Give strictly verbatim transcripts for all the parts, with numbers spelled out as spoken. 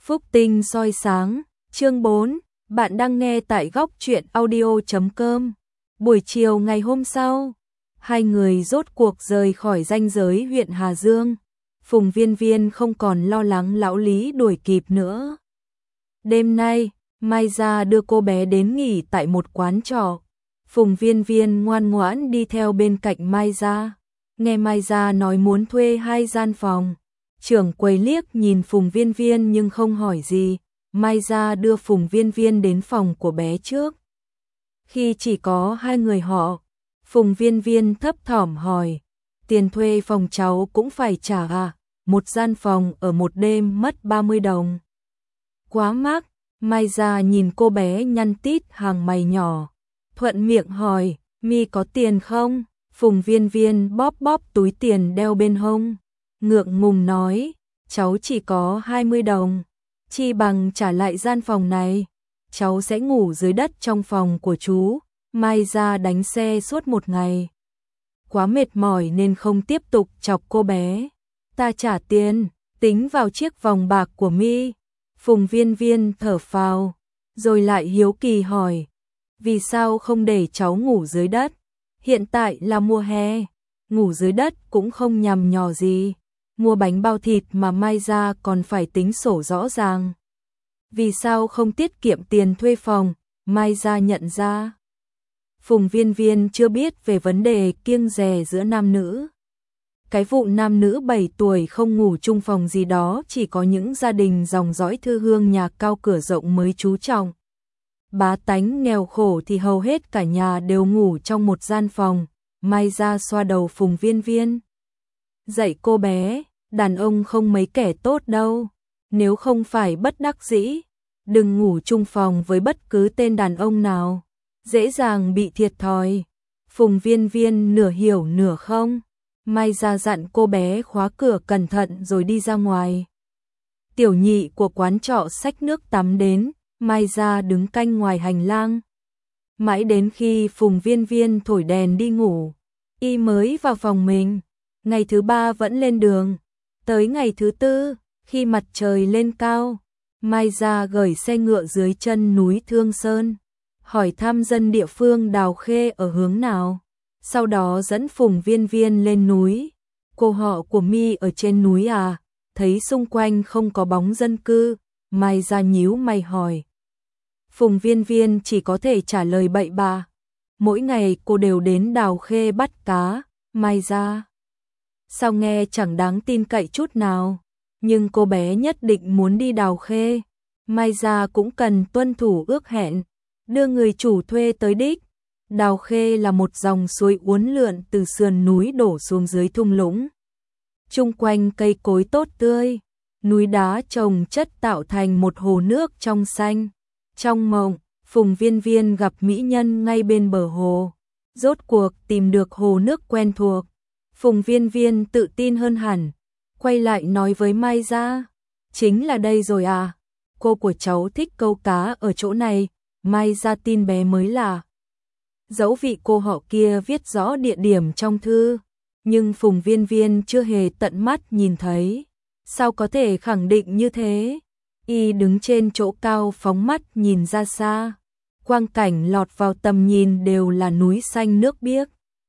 Phúc tinh soi sáng, chương bốn, bạn đang nghe tại góc truyện audio chấm com. Buổi chiều ngày hôm sau, hai người rốt cuộc rời khỏi ranh giới huyện Hà Dương. Phùng Viên Viên không còn lo lắng lão Lý đuổi kịp nữa. Đêm nay, Mai Gia đưa cô bé đến nghỉ tại một quán trọ. Phùng Viên Viên ngoan ngoãn đi theo bên cạnh Mai Gia. Nghe Mai Gia nói muốn thuê hai gian phòng. Trưởng quầy liếc nhìn Phùng Viên Viên nhưng không hỏi gì. Mai Gia đưa Phùng Viên Viên đến phòng của bé trước. Khi chỉ có hai người họ, Phùng Viên Viên thấp thỏm hỏi, tiền thuê phòng cháu cũng phải trả à? Một gian phòng ở một đêm mất ba mươi đồng. Quá mắc. Mai Gia nhìn cô bé nhăn tít hàng mày nhỏ, thuận miệng hỏi, mi có tiền không? Phùng Viên Viên bóp bóp túi tiền đeo bên hông, ngượng ngùng nói, cháu chỉ có hai mươi đồng, chi bằng trả lại gian phòng này, cháu sẽ ngủ dưới đất trong phòng của chú. Mai Gia đánh xe suốt một ngày, quá mệt mỏi nên không tiếp tục chọc cô bé. Ta trả tiền, tính vào chiếc vòng bạc của mi. Phùng Viên Viên thở phào, rồi lại hiếu kỳ hỏi, vì sao không để cháu ngủ dưới đất? Hiện tại là mùa hè, ngủ dưới đất cũng không nhằm nhò gì. Mua bánh bao thịt mà Mai Gia còn phải tính sổ rõ ràng. Vì sao không tiết kiệm tiền thuê phòng? Mai Gia nhận ra. Phùng Viên Viên chưa biết về vấn đề kiêng dè giữa nam nữ. Cái vụ nam nữ bảy tuổi không ngủ chung phòng gì đó chỉ có những gia đình dòng dõi thư hương nhà cao cửa rộng mới chú trọng. Bá tánh nghèo khổ thì hầu hết cả nhà đều ngủ trong một gian phòng. Mai Gia xoa đầu Phùng Viên Viên, dạy cô bé, đàn ông không mấy kẻ tốt đâu. Nếu không phải bất đắc dĩ, đừng ngủ chung phòng với bất cứ tên đàn ông nào, dễ dàng bị thiệt thòi. Phùng Viên Viên nửa hiểu nửa không. Mai Gia dặn cô bé khóa cửa cẩn thận rồi đi ra ngoài. Tiểu nhị của quán trọ xách nước tắm đến, Mai Gia đứng canh ngoài hành lang. Mãi đến khi Phùng Viên Viên thổi đèn đi ngủ, y mới vào phòng mình. Ngày thứ ba vẫn lên đường. Tới ngày thứ tư, khi mặt trời lên cao, Mai Gia gửi xe ngựa dưới chân núi Thương Sơn, hỏi thăm dân địa phương Đào Khê ở hướng nào. Sau đó dẫn Phùng Viên Viên lên núi. Cô họ của mi ở trên núi à? Thấy xung quanh không có bóng dân cư, Mai Gia nhíu mày hỏi. Phùng Viên Viên chỉ có thể trả lời bậy bạ. Mỗi ngày cô đều đến Đào Khê bắt cá. Mai Gia, sao nghe chẳng đáng tin cậy chút nào. Nhưng cô bé nhất định muốn đi Đào Khê. Mai Gia cũng cần tuân thủ ước hẹn, đưa người chủ thuê tới đích. Đào Khê là một dòng suối uốn lượn từ sườn núi đổ xuống dưới thung lũng. Chung quanh cây cối tốt tươi, núi đá chồng chất tạo thành một hồ nước trong xanh. Trong mộng, Phùng Viên Viên gặp mỹ nhân ngay bên bờ hồ. Rốt cuộc tìm được hồ nước quen thuộc. Phùng Viên Viên tự tin hơn hẳn, quay lại nói với Mai Gia, chính là đây rồi à? Cô của cháu thích câu cá ở chỗ này. Mai Gia tin bé mới là. Dẫu vị cô họ kia viết rõ địa điểm trong thư, nhưng Phùng Viên Viên chưa hề tận mắt nhìn thấy. Sao có thể khẳng định như thế? Y đứng trên chỗ cao phóng mắt nhìn ra xa. Quang cảnh lọt vào tầm nhìn đều là núi xanh nước biếc.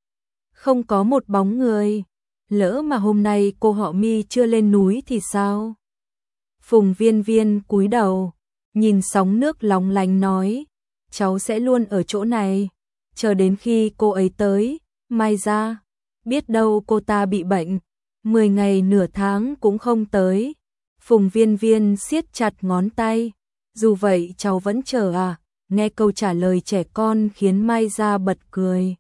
Không có một bóng người. Lỡ mà hôm nay cô họ Mi chưa lên núi thì sao? Phùng Viên Viên cúi đầu, nhìn sóng nước lóng lánh nói, cháu sẽ luôn ở chỗ này, chờ đến khi cô ấy tới. Mai Gia, biết đâu cô ta bị bệnh, mười ngày nửa tháng cũng không tới. Phùng Viên Viên siết chặt ngón tay, dù vậy cháu vẫn chờ à? Nghe câu trả lời trẻ con khiến Mai Gia bật cười.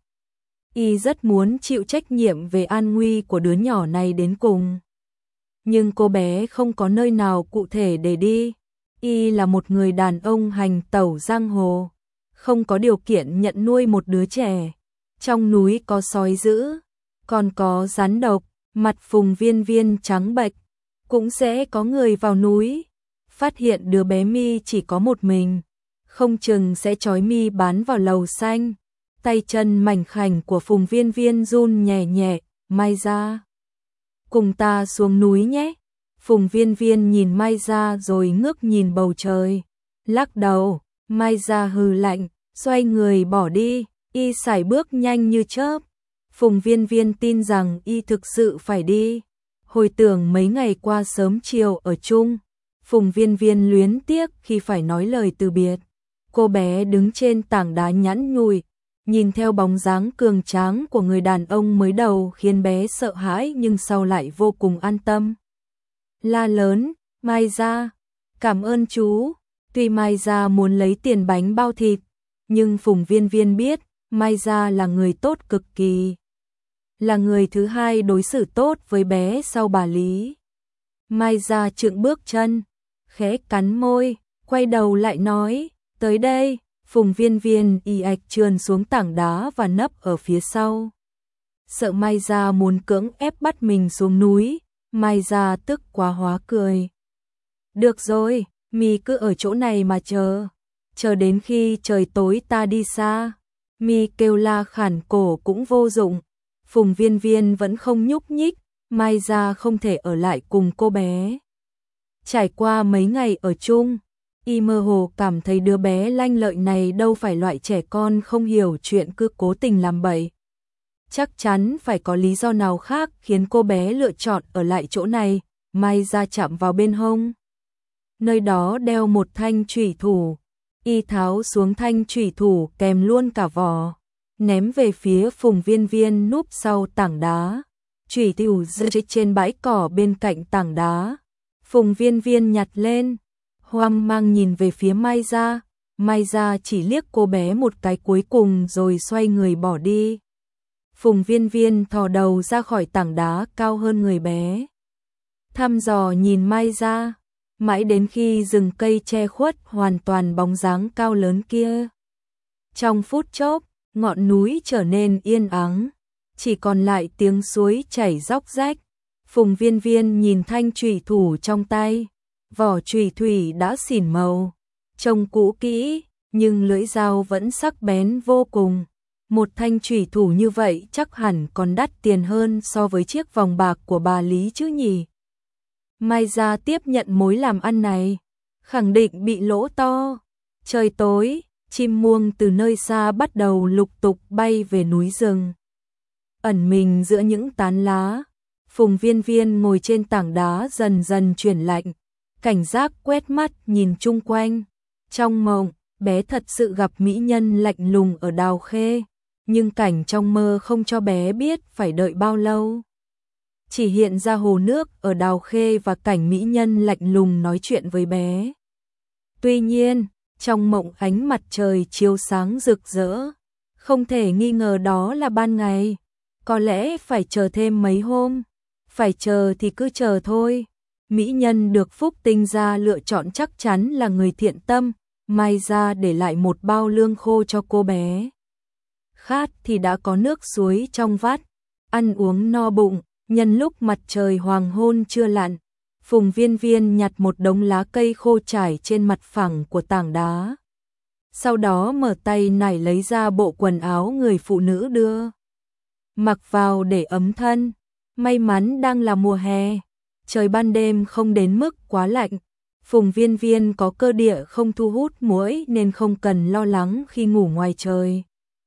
Y rất muốn chịu trách nhiệm về an nguy của đứa nhỏ này đến cùng. Nhưng cô bé không có nơi nào cụ thể để đi. Y là một người đàn ông hành tẩu giang hồ, không có điều kiện nhận nuôi một đứa trẻ. Trong núi có sói dữ, còn có rắn độc. Mặt Phùng Viên Viên trắng bệch. Cũng sẽ có người vào núi, phát hiện đứa bé Mi chỉ có một mình, không chừng sẽ trói Mi bán vào lầu xanh. Tay chân mảnh khảnh của Phùng Viên Viên run nhẹ nhẹ. Mai Gia, cùng ta xuống núi nhé. Phùng Viên Viên nhìn Mai Gia rồi ngước nhìn bầu trời, lắc đầu. Mai Gia hừ lạnh, xoay người bỏ đi, y sải bước nhanh như chớp. Phùng Viên Viên tin rằng y thực sự phải đi. Hồi tưởng mấy ngày qua sớm chiều ở chung, Phùng Viên Viên luyến tiếc khi phải nói lời từ biệt. Cô bé đứng trên tảng đá nhẵn nhụi, nhìn theo bóng dáng cường tráng của người đàn ông mới đầu khiến bé sợ hãi nhưng sau lại vô cùng an tâm. La lớn, Mai Gia, cảm ơn chú. Tuy Mai Gia muốn lấy tiền bánh bao thịt, nhưng Phùng Viên Viên biết Mai Gia là người tốt cực kỳ. Là người thứ hai đối xử tốt với bé sau bà Lý. Mai Gia chững bước chân, khẽ cắn môi, quay đầu lại nói, tới đây. Phùng Viên Viên y ạch trườn xuống tảng đá và nấp ở phía sau. Sợ Mai Gia muốn cưỡng ép bắt mình xuống núi, Mai Gia tức quá hóa cười. Được rồi, mi cứ ở chỗ này mà chờ, chờ đến khi trời tối ta đi xa. Mi kêu la khản cổ cũng vô dụng. Phùng Viên Viên vẫn không nhúc nhích, Mai Gia không thể ở lại cùng cô bé. Trải qua mấy ngày ở chung, y mơ hồ cảm thấy đứa bé lanh lợi này đâu phải loại trẻ con không hiểu chuyện cứ cố tình làm bậy. Chắc chắn phải có lý do nào khác khiến cô bé lựa chọn ở lại chỗ này. Mai Gia chạm vào bên hông, nơi đó đeo một thanh chủy thủ. Y tháo xuống thanh chủy thủ kèm luôn cả vỏ, ném về phía Phùng Viên Viên núp sau tảng đá. Chủy thủ rơi trên bãi cỏ bên cạnh tảng đá. Phùng Viên Viên nhặt lên, hoang mang nhìn về phía Mai Gia. Mai Gia chỉ liếc cô bé một cái cuối cùng rồi xoay người bỏ đi. Phùng Viên Viên thò đầu ra khỏi tảng đá cao hơn người bé, thăm dò nhìn Mai Gia, mãi đến khi rừng cây che khuất hoàn toàn bóng dáng cao lớn kia. Trong phút chốc, ngọn núi trở nên yên ắng, chỉ còn lại tiếng suối chảy róc rách. Phùng Viên Viên nhìn thanh chủy thủ trong tay, vỏ chủy thủy đã xỉn màu, trông cũ kỹ, nhưng lưỡi dao vẫn sắc bén vô cùng. Một thanh chủy thủ như vậy chắc hẳn còn đắt tiền hơn so với chiếc vòng bạc của bà Lý chứ nhỉ. Mai Gia tiếp nhận mối làm ăn này, khẳng định bị lỗ to. Trời tối, chim muông từ nơi xa bắt đầu lục tục bay về núi rừng. Ẩn mình giữa những tán lá, Phùng Viên Viên ngồi trên tảng đá dần dần chuyển lạnh, cảnh giác quét mắt nhìn chung quanh. Trong mộng, bé thật sự gặp mỹ nhân lạnh lùng ở Đào Khê, nhưng cảnh trong mơ không cho bé biết phải đợi bao lâu. Chỉ hiện ra hồ nước ở Đào Khê và cảnh mỹ nhân lạnh lùng nói chuyện với bé. Tuy nhiên, trong mộng ánh mặt trời chiếu sáng rực rỡ, không thể nghi ngờ đó là ban ngày. Có lẽ phải chờ thêm mấy hôm, phải chờ thì cứ chờ thôi. Mỹ nhân được Phúc Tinh gia lựa chọn chắc chắn là người thiện tâm. Mai Gia để lại một bao lương khô cho cô bé. Khát thì đã có nước suối trong vắt, ăn uống no bụng. Nhân lúc mặt trời hoàng hôn chưa lặn, Phùng Viên Viên nhặt một đống lá cây khô trải trên mặt phẳng của tảng đá. Sau đó mở tay nải lấy ra bộ quần áo người phụ nữ đưa mặc vào để ấm thân. May mắn đang là mùa hè, trời ban đêm không đến mức quá lạnh. Phùng Viên Viên có cơ địa không thu hút muỗi nên không cần lo lắng khi ngủ ngoài trời.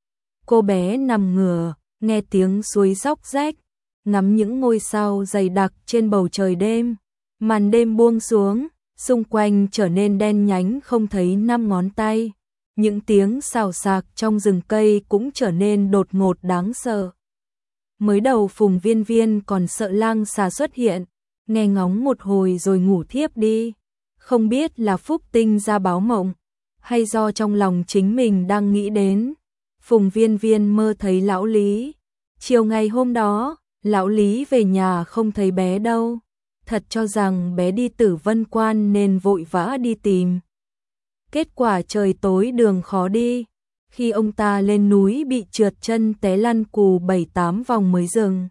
Cô bé nằm ngửa, nghe tiếng suối róc rách, ngắm những ngôi sao dày đặc trên bầu trời đêm. Màn đêm buông xuống, xung quanh trở nên đen nhánh không thấy năm ngón tay. Những tiếng xào xạc trong rừng cây cũng trở nên đột ngột đáng sợ. Mới đầu Phùng Viên Viên còn sợ lang xà xuất hiện, nghe ngóng một hồi rồi ngủ thiếp đi. Không biết là Phúc Tinh ra báo mộng, hay do trong lòng chính mình đang nghĩ đến. Phùng Viên Viên mơ thấy lão Lý. Chiều ngày hôm đó, lão Lý về nhà không thấy bé đâu. Thật cho rằng bé đi Tử Vân Quan nên vội vã đi tìm. Kết quả trời tối đường khó đi. Khi ông ta lên núi bị trượt chân té lăn cù bảy tám vòng mới dừng.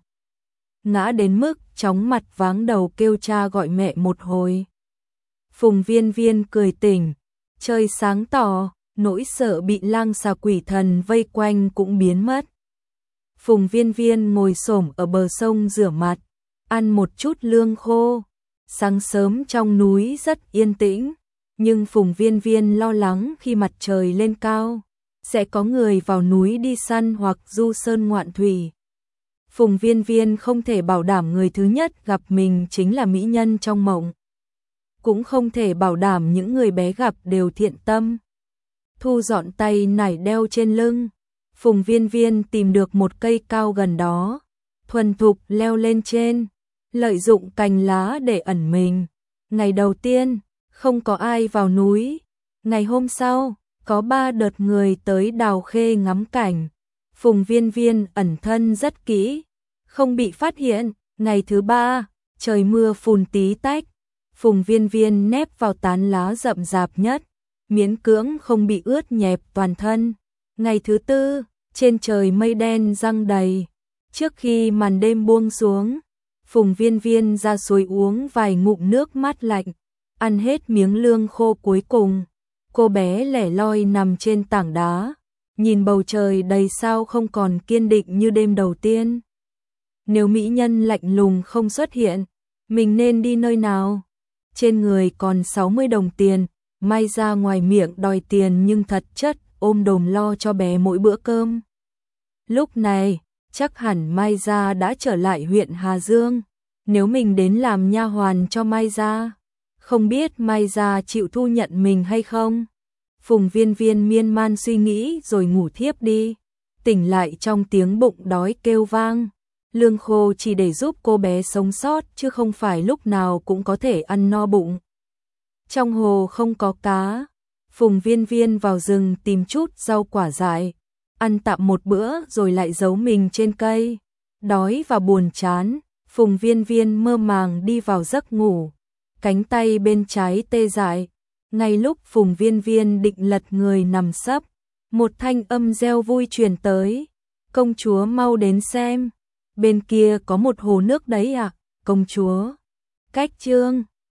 Ngã đến mức chóng mặt váng đầu kêu cha gọi mẹ một hồi. Phùng Viên Viên cười tỉnh. Trời sáng tỏ, nỗi sợ bị lang xà quỷ thần vây quanh cũng biến mất. Phùng Viên Viên ngồi xổm ở bờ sông rửa mặt, ăn một chút lương khô. Sáng sớm trong núi rất yên tĩnh, nhưng Phùng Viên Viên lo lắng khi mặt trời lên cao, sẽ có người vào núi đi săn hoặc du sơn ngoạn thủy. Phùng Viên Viên không thể bảo đảm người thứ nhất gặp mình chính là mỹ nhân trong mộng. Cũng không thể bảo đảm những người bé gặp đều thiện tâm. Thu dọn tay nải đeo trên lưng, Phùng Viên Viên tìm được một cây cao gần đó, thuần thục leo lên trên, lợi dụng cành lá để ẩn mình. Ngày đầu tiên, không có ai vào núi. Ngày hôm sau, có ba đợt người tới Đào Khê ngắm cảnh. Phùng Viên Viên ẩn thân rất kỹ, không bị phát hiện. Ngày thứ ba, trời mưa phùn tí tách, Phùng Viên Viên nép vào tán lá rậm rạp nhất, miễn cưỡng không bị ướt nhẹp toàn thân. Ngày thứ tư, trên trời mây đen giăng đầy. Trước khi màn đêm buông xuống, Phùng Viên Viên ra suối uống vài ngụm nước mát lạnh, ăn hết miếng lương khô cuối cùng. Cô bé lẻ loi nằm trên tảng đá, nhìn bầu trời đầy sao không còn kiên định như đêm đầu tiên. Nếu mỹ nhân lạnh lùng không xuất hiện, mình nên đi nơi nào? Trên người còn sáu mươi đồng tiền, Mai ra ngoài miệng đòi tiền nhưng thật chất ôm đồm lo cho bé mỗi bữa cơm. Lúc này, chắc hẳn Mai Gia đã trở lại huyện Hà Dương. Nếu mình đến làm nha hoàn cho Mai Gia, không biết Mai Gia chịu thu nhận mình hay không? Phùng Viên Viên miên man suy nghĩ rồi ngủ thiếp đi. Tỉnh lại trong tiếng bụng đói kêu vang. Lương khô chỉ để giúp cô bé sống sót chứ không phải lúc nào cũng có thể ăn no bụng. Trong hồ không có cá, Phùng Viên Viên vào rừng tìm chút rau quả dại, ăn tạm một bữa rồi lại giấu mình trên cây. Đói và buồn chán, Phùng Viên Viên mơ màng đi vào giấc ngủ, cánh tay bên trái tê dại. Ngay lúc Phùng Viên Viên định lật người nằm sấp, một thanh âm reo vui truyền tới. Công chúa mau đến xem, bên kia có một hồ nước đấy ạ, à, công chúa. Cách chương